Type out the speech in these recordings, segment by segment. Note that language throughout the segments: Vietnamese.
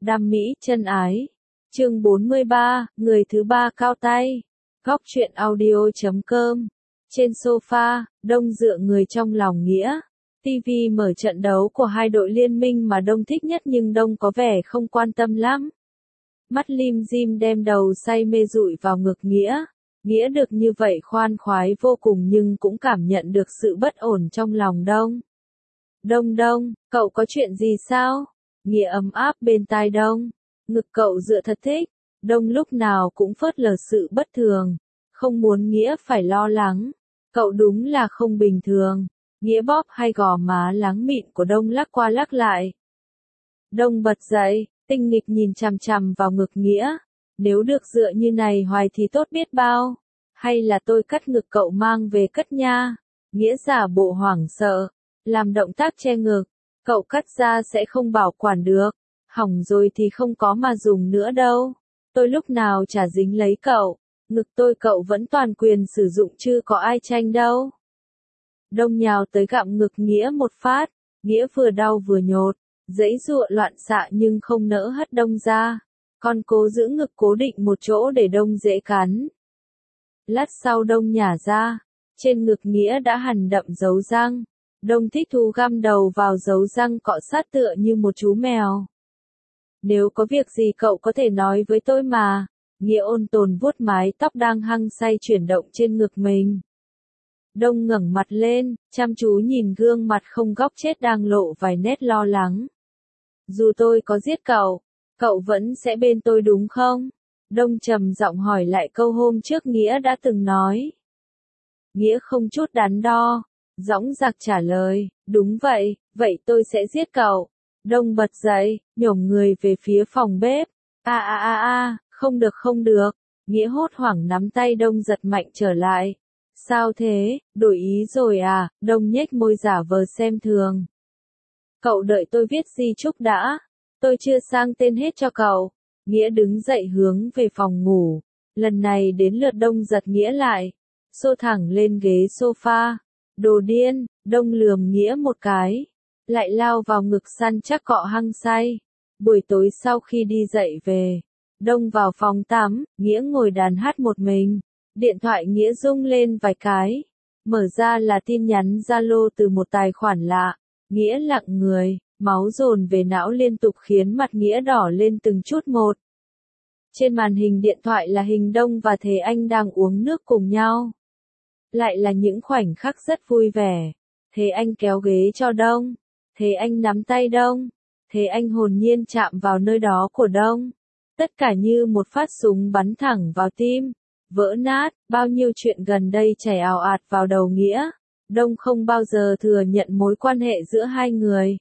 Đam mỹ chân ái. Chương 43, người thứ ba cao tay. Góc truyện audio.com. Trên sofa, Đông dựa người trong lòng Nghĩa. TV mở trận đấu của hai đội liên minh mà Đông thích nhất nhưng Đông có vẻ không quan tâm lắm. Mắt lim dim đem đầu say mê dụi vào ngực Nghĩa. Nghĩa được như vậy khoan khoái vô cùng nhưng cũng cảm nhận được sự bất ổn trong lòng Đông. Đông, cậu có chuyện gì sao? Nghĩa ấm áp bên tai Đông. Ngực cậu dựa thật thích. Đông lúc nào cũng phớt lờ sự bất thường. Không muốn Nghĩa phải lo lắng. Cậu đúng là không bình thường. Nghĩa bóp hai gò má láng mịn của Đông lắc qua lắc lại. Đông bật dậy, tinh nghịch nhìn chằm chằm vào ngực Nghĩa. Nếu được dựa như này hoài thì tốt biết bao. Hay là tôi cắt ngực cậu mang về cất nha. Nghĩa giả bộ hoảng sợ. Làm động tác che ngực. Cậu cắt ra sẽ không bảo quản được. Hỏng rồi thì không có mà dùng nữa đâu. Tôi lúc nào chả dính lấy cậu. Ngực tôi cậu vẫn toàn quyền sử dụng chứ có ai tranh đâu. Đông nhào tới gặm ngực Nghĩa một phát. Nghĩa vừa đau vừa nhột. Giãy giụa loạn xạ nhưng không nỡ hất Đông ra. Con cố giữ ngực cố định một chỗ để Đông dễ cắn. Lát sau Đông nhả ra. Trên ngực Nghĩa đã hằn đậm dấu răng. Đông thích thú găm đầu vào dấu răng cọ sát tựa như một chú mèo. Nếu có việc gì cậu có thể nói với tôi mà. Nghĩa ôn tồn vuốt mái tóc đang hăng say chuyển động trên ngực mình. Đông ngẩng mặt lên, chăm chú nhìn gương mặt không góc chết đang lộ vài nét lo lắng. Dù tôi có giết cậu vẫn sẽ bên tôi đúng không? Đông trầm giọng hỏi lại câu hôm trước Nghĩa đã từng nói. Nghĩa không chút đắn đo, dõng dạc trả lời, đúng vậy, vậy tôi sẽ giết cậu. Đông bật dậy, nhổm người về phía phòng bếp. Không được. Nghĩa hốt hoảng nắm tay Đông giật mạnh trở lại. Sao thế, đổi ý rồi à? Đông nhếch môi giả vờ xem thường. Cậu đợi tôi viết di chúc đã. Tôi chưa sang tên hết cho cậu. Nghĩa đứng dậy hướng về phòng ngủ. Lần này đến lượt Đông giật Nghĩa lại. Xô thẳng lên ghế sofa. Đồ điên, Đông lườm Nghĩa một cái. Lại lao vào ngực săn chắc cọ hăng say. Buổi tối sau khi đi dậy về. Đông vào phòng tắm, Nghĩa ngồi đàn hát một mình. Điện thoại Nghĩa rung lên vài cái. Mở ra là tin nhắn Zalo từ một tài khoản lạ. Nghĩa lặng người, máu dồn về não liên tục khiến mặt Nghĩa đỏ lên từng chút một. Trên màn hình điện thoại là hình Đông và Thế Anh đang uống nước cùng nhau. Lại là những khoảnh khắc rất vui vẻ. Thế Anh kéo ghế cho Đông. Thế Anh nắm tay Đông. Thế Anh hồn nhiên chạm vào nơi đó của Đông. Tất cả như một phát súng bắn thẳng vào tim. Vỡ nát, bao nhiêu chuyện gần đây chảy ào ạt vào đầu Nghĩa. Đông không bao giờ thừa nhận mối quan hệ giữa hai người.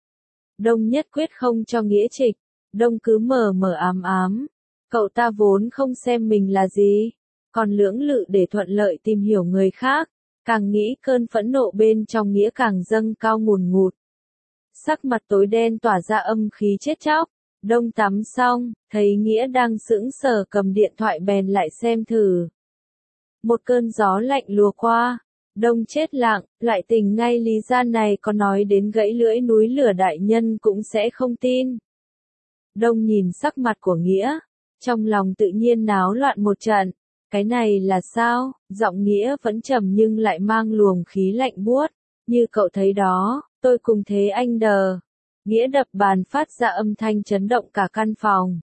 Đông nhất quyết không cho Nghĩa trịch. Đông cứ mờ mờ ám. Cậu ta vốn không xem mình là gì. Còn lưỡng lự để thuận lợi tìm hiểu người khác. Càng nghĩ cơn phẫn nộ bên trong Nghĩa càng dâng cao ngùn ngụt. Sắc mặt tối đen tỏa ra âm khí chết chóc. Đông tắm xong, thấy Nghĩa đang sững sờ cầm điện thoại bèn lại xem thử. Một cơn gió lạnh lùa qua. Đông chết lặng, lại tình ngay lý gian này có nói đến gãy lưỡi núi lửa đại nhân cũng sẽ không tin. Đông nhìn sắc mặt của Nghĩa. Trong lòng tự nhiên náo loạn một trận. Cái này là sao? Giọng Nghĩa vẫn trầm nhưng lại mang luồng khí lạnh buốt. Như cậu thấy đó, tôi cùng Thế Anh đờ. Nghĩa đập bàn phát ra âm thanh chấn động cả căn phòng.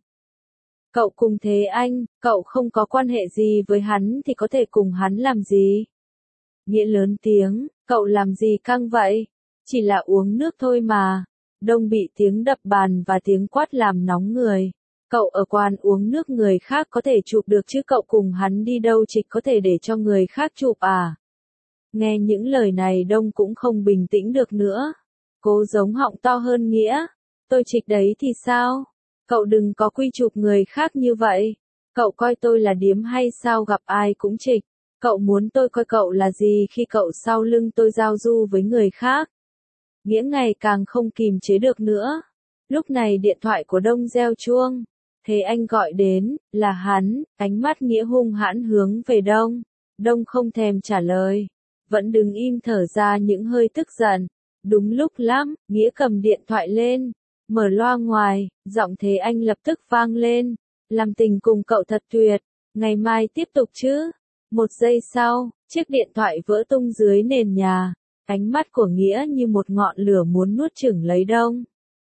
Cậu cùng Thế Anh, cậu không có quan hệ gì với hắn thì có thể cùng hắn làm gì? Nghĩa lớn tiếng, cậu làm gì căng vậy? Chỉ là uống nước thôi mà. Đông bị tiếng đập bàn và tiếng quát làm nóng người. Cậu ở quán uống nước người khác có thể chụp được chứ cậu cùng hắn đi đâu chỉ có thể để cho người khác chụp à? Nghe những lời này Đông cũng không bình tĩnh được nữa. Cố giống họng to hơn Nghĩa. Tôi trịch đấy thì sao? Cậu đừng có quy chụp người khác như vậy. Cậu coi tôi là điếm hay sao gặp ai cũng trịch. Cậu muốn tôi coi cậu là gì khi cậu sau lưng tôi giao du với người khác? Nghĩa ngày càng không kìm chế được nữa. Lúc này điện thoại của Đông reo chuông. Thế Anh gọi đến, là hắn, ánh mắt Nghĩa hung hãn hướng về Đông. Đông không thèm trả lời. Vẫn đứng im thở ra những hơi tức giận. Đúng lúc lắm, Nghĩa cầm điện thoại lên. Mở loa ngoài, giọng Thế Anh lập tức vang lên. Làm tình cùng cậu thật tuyệt, ngày mai tiếp tục chứ. Một giây sau, chiếc điện thoại vỡ tung dưới nền nhà. Ánh mắt của Nghĩa như một ngọn lửa muốn nuốt chửng lấy Đông.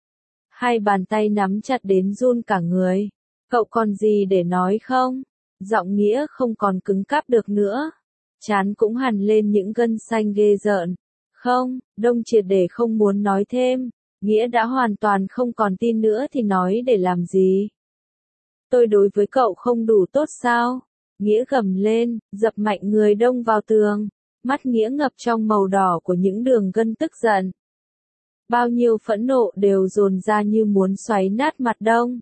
Hai bàn tay nắm chặt đến run cả người. Cậu còn gì để nói không? Giọng Nghĩa không còn cứng cáp được nữa. Trán cũng hằn lên những gân xanh ghê rợn. Không, Đông triệt để không muốn nói thêm. Nghĩa đã hoàn toàn không còn tin nữa thì nói để làm gì? Tôi đối với cậu không đủ tốt sao? Nghĩa gầm lên, dập mạnh người Đông vào tường. Mắt Nghĩa ngập trong màu đỏ của những đường gân tức giận. Bao nhiêu phẫn nộ đều dồn ra như muốn xoáy nát mặt Đông.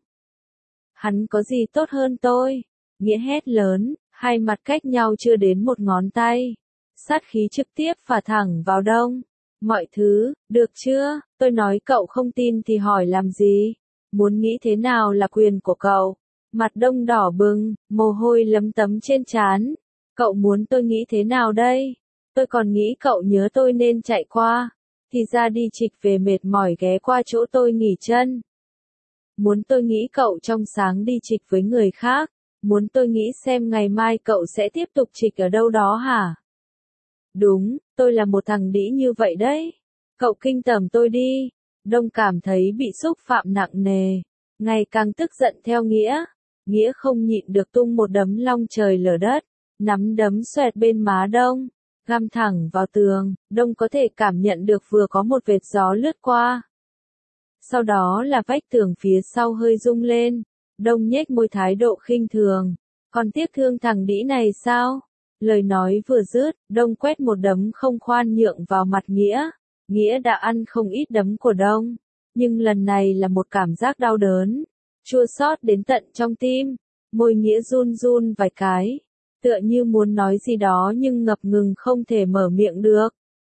Hắn có gì tốt hơn tôi? Nghĩa hét lớn, hai mặt cách nhau chưa đến một ngón tay. Sát khí trực tiếp phả thẳng vào Đông. Mọi thứ, được chưa? Tôi nói cậu không tin thì hỏi làm gì? Muốn nghĩ thế nào là quyền của cậu? Mặt Đông đỏ bừng, mồ hôi lấm tấm trên trán. Cậu muốn tôi nghĩ thế nào đây? Tôi còn nghĩ cậu nhớ tôi nên chạy qua. Thì ra đi trịch về mệt mỏi ghé qua chỗ tôi nghỉ chân. Muốn tôi nghĩ cậu trong sáng đi trịch với người khác. Muốn tôi nghĩ xem ngày mai cậu sẽ tiếp tục trịch ở đâu đó hả? Đúng, tôi là một thằng đĩ như vậy đấy. Cậu kinh tởm tôi đi. Đông cảm thấy bị xúc phạm nặng nề. Ngày càng tức giận theo Nghĩa. Nghĩa không nhịn được tung một đấm long trời lở đất. Nắm đấm xoẹt bên má Đông. Găm thẳng vào tường. Đông có thể cảm nhận được vừa có một vệt gió lướt qua. Sau đó là vách tường phía sau hơi rung lên. Đông nhếch môi thái độ khinh thường. Còn tiếc thương thằng đĩ này sao? Lời nói vừa dứt, Đông quét một đấm không khoan nhượng vào mặt Nghĩa. Nghĩa đã ăn không ít đấm của Đông. Nhưng lần này là một cảm giác đau đớn. Chua xót đến tận trong tim. Môi Nghĩa run run vài cái. Tựa như muốn nói gì đó nhưng ngập ngừng không thể mở miệng được.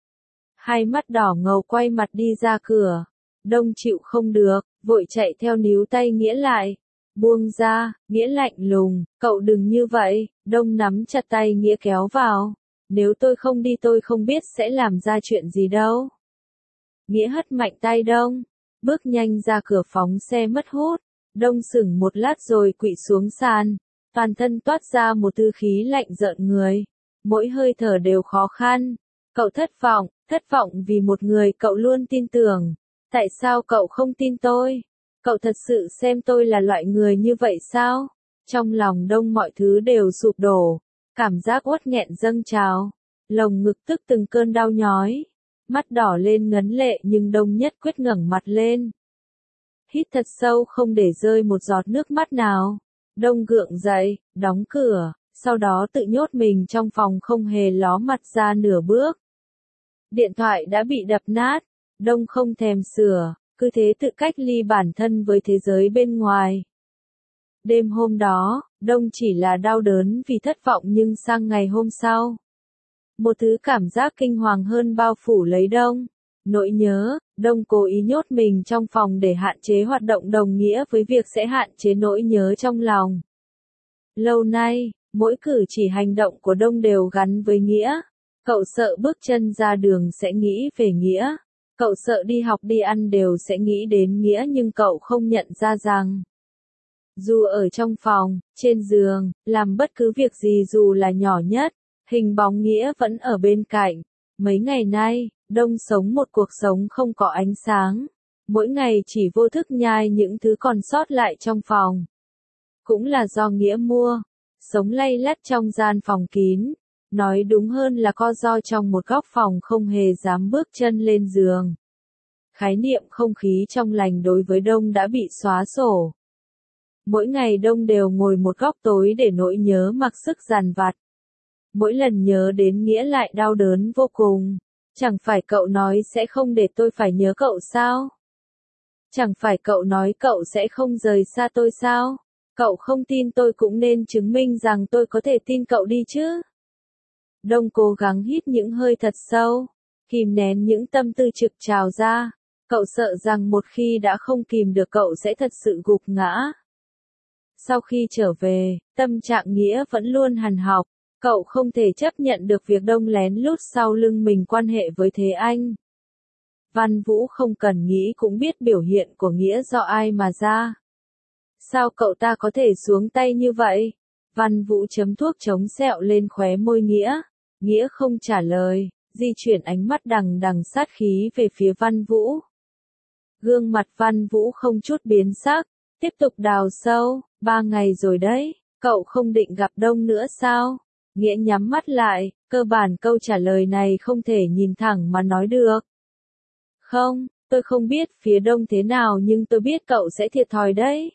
Hai mắt đỏ ngầu quay mặt đi ra cửa. Đông chịu không được, vội chạy theo níu tay Nghĩa lại. Buông ra, Nghĩa lạnh lùng, cậu đừng như vậy. Đông nắm chặt tay Nghĩa kéo vào. Nếu tôi không đi tôi không biết sẽ làm ra chuyện gì đâu. Nghĩa hất mạnh tay Đông, bước nhanh ra cửa phóng xe mất hút. Đông sững một lát rồi quỵ xuống sàn. Toàn thân toát ra một tư khí lạnh rợn người. Mỗi hơi thở đều khó khăn. Cậu thất vọng vì một người cậu luôn tin tưởng. Tại sao cậu không tin tôi? Cậu thật sự xem tôi là loại người như vậy sao? Trong lòng Đông mọi thứ đều sụp đổ. Cảm giác uất nghẹn dâng trào. Lồng ngực tức từng cơn đau nhói. Mắt đỏ lên ngấn lệ nhưng Đông nhất quyết ngẩng mặt lên. Hít thật sâu không để rơi một giọt nước mắt nào. Đông gượng dậy, đóng cửa, sau đó tự nhốt mình trong phòng không hề ló mặt ra nửa bước. Điện thoại đã bị đập nát. Đông không thèm sửa, cứ thế tự cách ly bản thân với thế giới bên ngoài. Đêm hôm đó, Đông chỉ là đau đớn vì thất vọng nhưng sang ngày hôm sau. Một thứ cảm giác kinh hoàng hơn bao phủ lấy Đông. Nỗi nhớ, Đông cố ý nhốt mình trong phòng để hạn chế hoạt động đồng nghĩa với việc sẽ hạn chế nỗi nhớ trong lòng. Lâu nay, mỗi cử chỉ hành động của Đông đều gắn với Nghĩa. Cậu sợ bước chân ra đường sẽ nghĩ về Nghĩa. Cậu sợ đi học đi ăn đều sẽ nghĩ đến Nghĩa nhưng cậu không nhận ra rằng. Dù ở trong phòng, trên giường, làm bất cứ việc gì dù là nhỏ nhất, hình bóng Nghĩa vẫn ở bên cạnh. Mấy ngày nay, Đông sống một cuộc sống không có ánh sáng. Mỗi ngày chỉ vô thức nhai những thứ còn sót lại trong phòng. Cũng là do Nghĩa mua. Sống lay lắt trong gian phòng kín. Nói đúng hơn là co ro trong một góc phòng không hề dám bước chân lên giường. Khái niệm không khí trong lành đối với Đông đã bị xóa sổ. Mỗi ngày Đông đều ngồi một góc tối để nỗi nhớ mặc sức dằn vặt. Mỗi lần nhớ đến Nghĩa lại đau đớn vô cùng. Chẳng phải cậu nói sẽ không để tôi phải nhớ cậu sao? Chẳng phải cậu nói cậu sẽ không rời xa tôi sao? Cậu không tin tôi cũng nên chứng minh rằng tôi có thể tin cậu đi chứ? Đông cố gắng hít những hơi thật sâu, kìm nén những tâm tư trực trào ra. Cậu sợ rằng một khi đã không kìm được cậu sẽ thật sự gục ngã. Sau khi trở về, tâm trạng Nghĩa vẫn luôn hằn học. Cậu không thể chấp nhận được việc Đông lén lút sau lưng mình quan hệ với Thế Anh. Văn Vũ không cần nghĩ cũng biết biểu hiện của Nghĩa do ai mà ra. Sao cậu ta có thể xuống tay như vậy? Văn Vũ chấm thuốc chống sẹo lên khóe môi Nghĩa. Nghĩa không trả lời, di chuyển ánh mắt đằng đằng sát khí về phía Văn Vũ. Gương mặt Văn Vũ không chút biến sắc, tiếp tục đào sâu. 3 ngày rồi đấy, cậu không định gặp Đông nữa sao? Nghĩa nhắm mắt lại, cơ bản câu trả lời này không thể nhìn thẳng mà nói được. Không, tôi không biết phía Đông thế nào nhưng tôi biết cậu sẽ thiệt thòi đấy.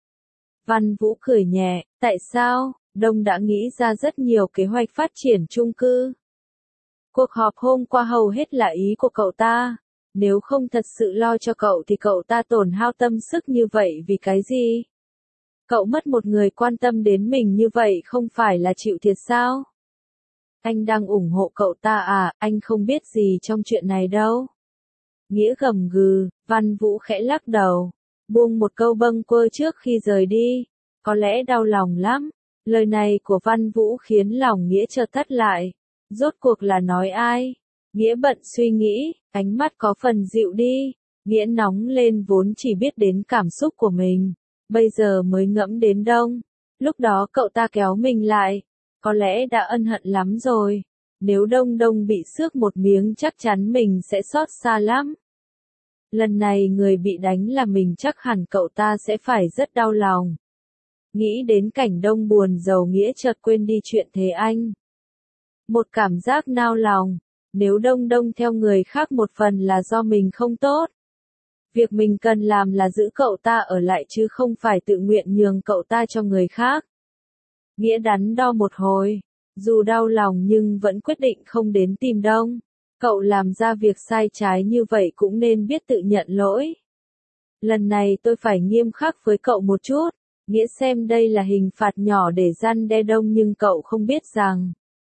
Văn Vũ cười nhẹ, tại sao? Đông đã nghĩ ra rất nhiều kế hoạch phát triển chung cư. Cuộc họp hôm qua hầu hết là ý của cậu ta. Nếu không thật sự lo cho cậu thì cậu ta tổn hao tâm sức như vậy vì cái gì? Cậu mất một người quan tâm đến mình như vậy không phải là chịu thiệt sao? Anh đang ủng hộ cậu ta à, anh không biết gì trong chuyện này đâu. Nghĩa gầm gừ, Văn Vũ khẽ lắc đầu, buông một câu bâng quơ trước khi rời đi. Có lẽ đau lòng lắm. Lời này của Văn Vũ khiến lòng Nghĩa chợt thắt lại. Rốt cuộc là nói ai? Nghĩa bận suy nghĩ, ánh mắt có phần dịu đi. Nghĩa nóng lên vốn chỉ biết đến cảm xúc của mình. Bây giờ mới ngẫm đến Đông. Lúc đó cậu ta kéo mình lại. Có lẽ đã ân hận lắm rồi. Nếu Đông bị xước một miếng chắc chắn mình sẽ xót xa lắm. Lần này người bị đánh là mình chắc hẳn cậu ta sẽ phải rất đau lòng. Nghĩ đến cảnh Đông buồn rầu Nghĩa chợt quên đi chuyện Thế Anh. Một cảm giác nao lòng. Nếu Đông theo người khác một phần là do mình không tốt. Việc mình cần làm là giữ cậu ta ở lại chứ không phải tự nguyện nhường cậu ta cho người khác. Nghĩa đắn đo một hồi. Dù đau lòng nhưng vẫn quyết định không đến tìm Đông. Cậu làm ra việc sai trái như vậy cũng nên biết tự nhận lỗi. Lần này tôi phải nghiêm khắc với cậu một chút. Nghĩa xem đây là hình phạt nhỏ để răn đe Đông nhưng cậu không biết rằng.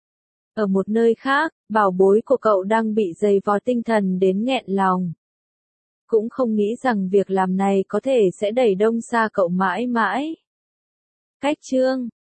Ở một nơi khác, bảo bối của cậu đang bị dày vò tinh thần đến nghẹn lòng. Cũng không nghĩ rằng việc làm này có thể sẽ đẩy Đông xa cậu mãi mãi. Cách chương